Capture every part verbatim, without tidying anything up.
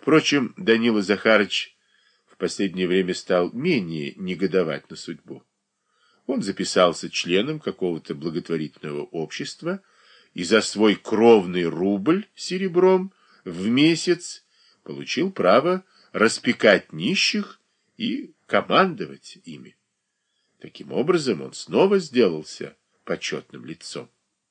Впрочем, Данила Захарыч в последнее время стал менее негодовать на судьбу. Он записался членом какого-то благотворительного общества и за свой кровный рубль серебром в месяц получил право распекать нищих и командовать ими. Таким образом, он снова сделался почетным лицом.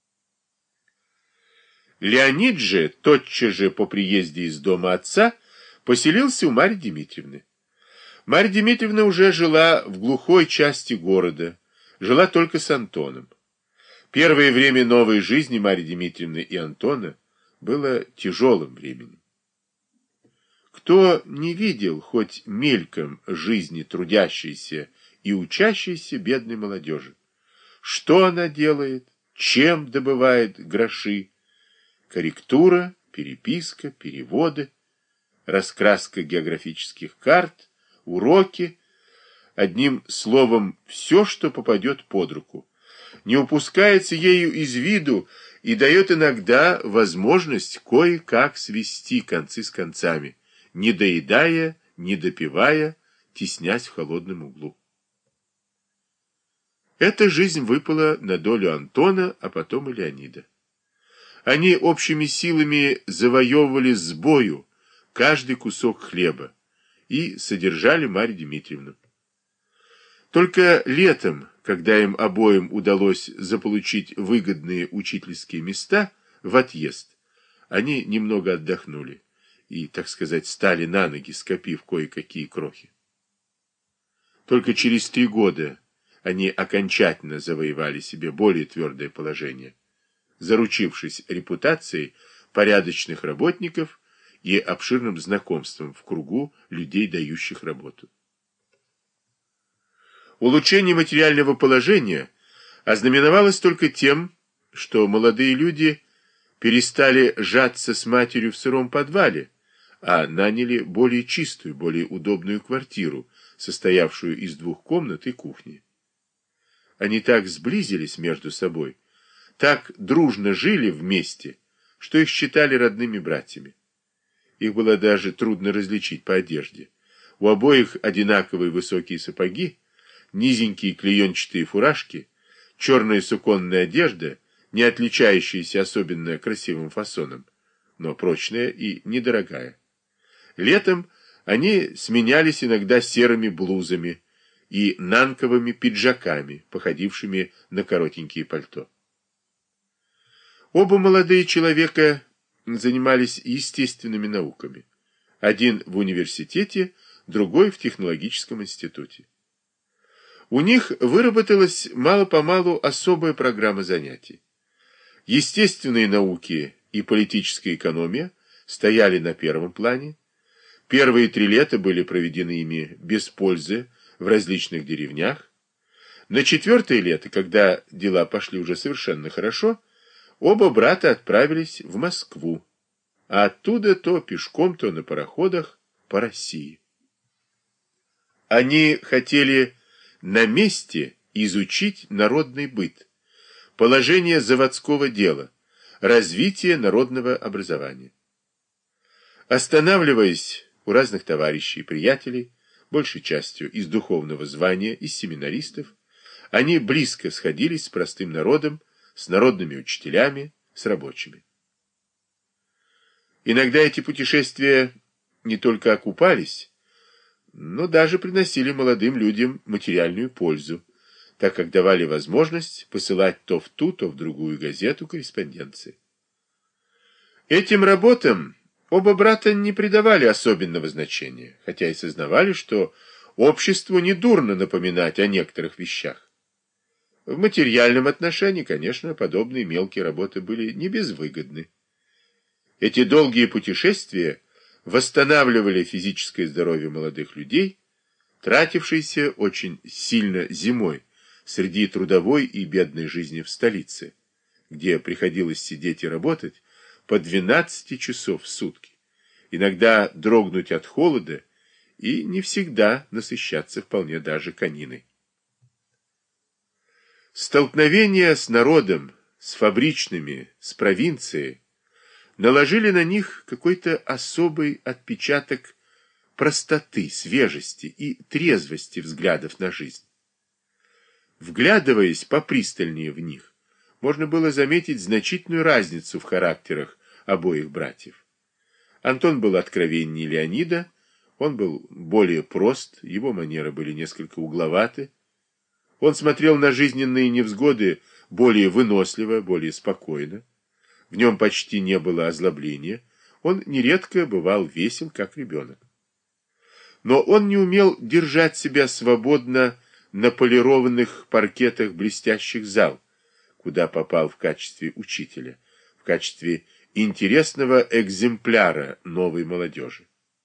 Леонид же, тотчас же по приезде из дома отца, поселился у Марьи Дмитриевны. Марья Дмитриевна уже жила в глухой части города, жила только с Антоном. Первое время новой жизни Марьи Дмитриевны и Антона было тяжелым временем. Кто не видел хоть мельком жизни трудящейся и учащейся бедной молодежи? Что она делает, чем добывает гроши? Корректура, переписка, переводы, раскраска географических карт, уроки, одним словом, все, что попадет под руку, не упускается ею из виду и дает иногда возможность кое-как свести концы с концами, не доедая, не допивая, теснясь в холодном углу. Эта жизнь выпала на долю Антона, а потом и Леонида. Они общими силами завоевывали с бою каждый кусок хлеба и содержали Марью Дмитриевну. Только летом, когда им обоим удалось заполучить выгодные учительские места в отъезд, они немного отдохнули и, так сказать, стали на ноги, скопив кое-какие крохи. Только через три года они окончательно завоевали себе более твердое положение, заручившись репутацией порядочных работников и обширным знакомством в кругу людей, дающих работу. Улучшение материального положения ознаменовалось только тем, что молодые люди перестали жаться с матерью в сыром подвале, а наняли более чистую, более удобную квартиру, состоявшую из двух комнат и кухни. Они так сблизились между собой, так дружно жили вместе, что их считали родными братьями. Их было даже трудно различить по одежде. У обоих одинаковые высокие сапоги, низенькие клеенчатые фуражки, черная суконная одежда, не отличающаяся особенно красивым фасоном, но прочная и недорогая. Летом они сменялись иногда серыми блузами и нанковыми пиджаками, походившими на коротенькие пальто. Оба молодые человека занимались естественными науками. Один в университете, другой в технологическом институте. У них выработалась мало-помалу особая программа занятий. Естественные науки и политическая экономия стояли на первом плане. Первые три лета были проведены ими без пользы в различных деревнях. На четвертое лето, когда дела пошли уже совершенно хорошо, оба брата отправились в Москву, а оттуда то пешком, то на пароходах по России. Они хотели на месте изучить народный быт, положение заводского дела, развитие народного образования. Останавливаясь у разных товарищей и приятелей, большей частью из духовного звания, из семинаристов, они близко сходились с простым народом, с народными учителями, с рабочими. Иногда эти путешествия не только окупались, но даже приносили молодым людям материальную пользу, так как давали возможность посылать то в ту, то в другую газету корреспонденции. Этим работам оба брата не придавали особенного значения, хотя и сознавали, что обществу недурно напоминать о некоторых вещах. В материальном отношении, конечно, подобные мелкие работы были не безвыгодны. Эти долгие путешествия восстанавливали физическое здоровье молодых людей, тратившиеся очень сильно зимой среди трудовой и бедной жизни в столице, где приходилось сидеть и работать по двенадцать часов в сутки, иногда дрогнуть от холода и не всегда насыщаться вполне даже кониной. Столкновение с народом, с фабричными, с провинцией наложили на них какой-то особый отпечаток простоты, свежести и трезвости взглядов на жизнь. Вглядываясь попристальнее в них, можно было заметить значительную разницу в характерах обоих братьев. Антон был откровеннее Леонида, он был более прост, его манеры были несколько угловаты. Он смотрел на жизненные невзгоды более выносливо, более спокойно. В нем почти не было озлобления, он нередко бывал весел, как ребенок. Но он не умел держать себя свободно на полированных паркетах блестящих зал, куда попал в качестве учителя, в качестве интересного экземпляра новой молодежи.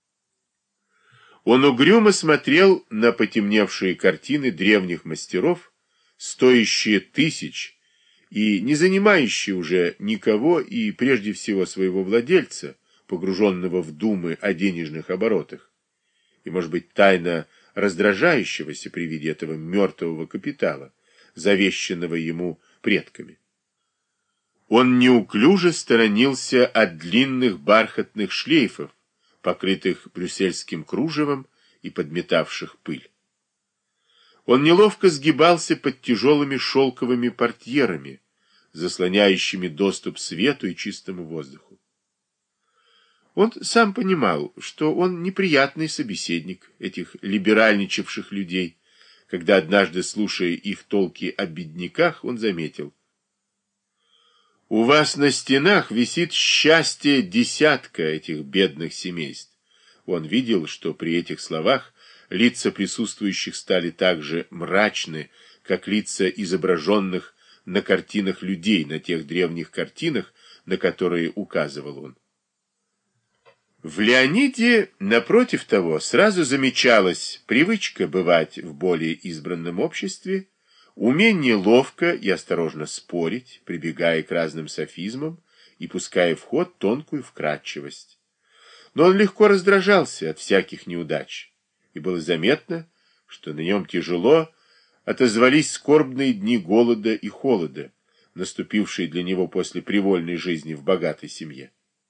Он угрюмо смотрел на потемневшие картины древних мастеров, стоящие тысяч и не занимающие уже никого и прежде всего своего владельца, погруженного в думы о денежных оборотах, и, может быть, тайно раздражающегося при виде этого мертвого капитала, завещанного ему предками. Он неуклюже сторонился от длинных бархатных шлейфов, покрытых брюссельским кружевом и подметавших пыль. Он неловко сгибался под тяжелыми шелковыми портьерами, заслоняющими доступ свету и чистому воздуху. Он сам понимал, что он неприятный собеседник этих либеральничавших людей, когда однажды, слушая их толки о бедняках, он заметил: «У вас на стенах висит счастье десятка этих бедных семейств». Он видел, что при этих словах лица присутствующих стали так же мрачны, как лица изображенных на картинах людей, на тех древних картинах, на которые указывал он. В Леониде, напротив того, сразу замечалась привычка бывать в более избранном обществе, умение ловко и осторожно спорить, прибегая к разным софизмам и пуская в ход тонкую вкрадчивость. Но он легко раздражался от всяких неудач, и было заметно, что на нем тяжело отозвались скорбные дни голода и холода, наступившие для него после привольной жизни в богатой семье.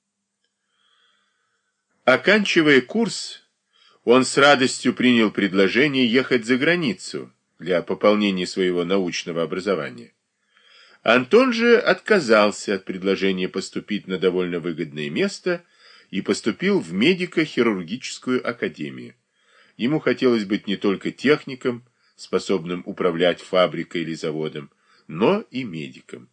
Оканчивая курс, он с радостью принял предложение ехать за границу для пополнения своего научного образования. Антон же отказался от предложения поступить на довольно выгодное место и поступил в медико-хирургическую академию. Ему хотелось быть не только техником, способным управлять фабрикой или заводом, но и медиком.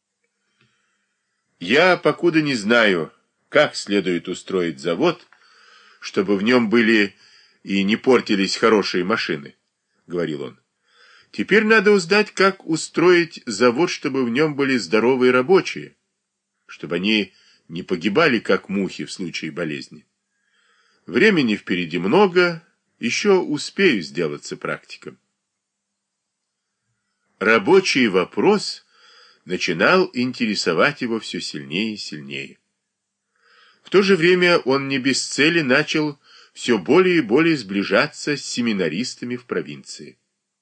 «Я покуда не знаю, как следует устроить завод, чтобы в нем были и не портились хорошие машины», — говорил он. «Теперь надо узнать, как устроить завод, чтобы в нем были здоровые рабочие, чтобы они не погибали, как мухи в случае болезни. Времени впереди много, еще успею сделаться практиком». Рабочий вопрос начинал интересовать его все сильнее и сильнее. В то же время он не без цели начал все более и более сближаться с семинаристами в провинции.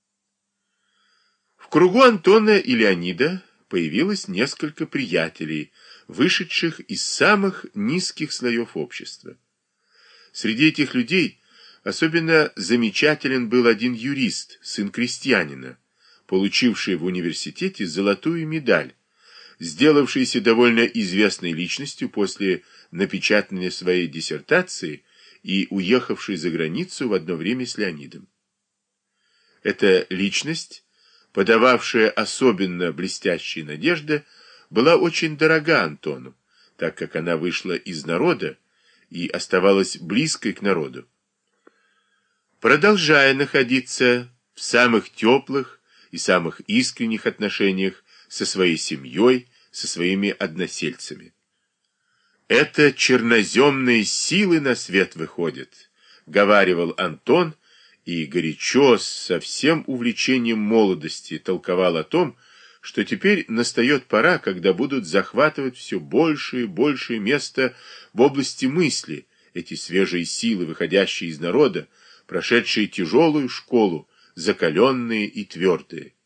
В кругу Антона и Леонида появилось несколько приятелей, вышедших из самых низких слоев общества. Среди этих людей особенно замечателен был один юрист, сын крестьянина, получивший в университете золотую медаль, сделавшийся довольно известной личностью после напечатания своей диссертации и уехавший за границу в одно время с Леонидом. Эта личность, подававшая особенно блестящие надежды, была очень дорога Антону, так как она вышла из народа и оставалась близкой к народу. Продолжая находиться в самых теплых и самых искренних отношениях со своей семьей, со своими односельцами. «Это черноземные силы на свет выходят», — говаривал Антон, и горячо, со всем увлечением молодости, толковал о том, что теперь настает пора, когда будут захватывать все большее и большее место в области мысли эти свежие силы, выходящие из народа, прошедшие тяжелую школу, закаленные и твердые.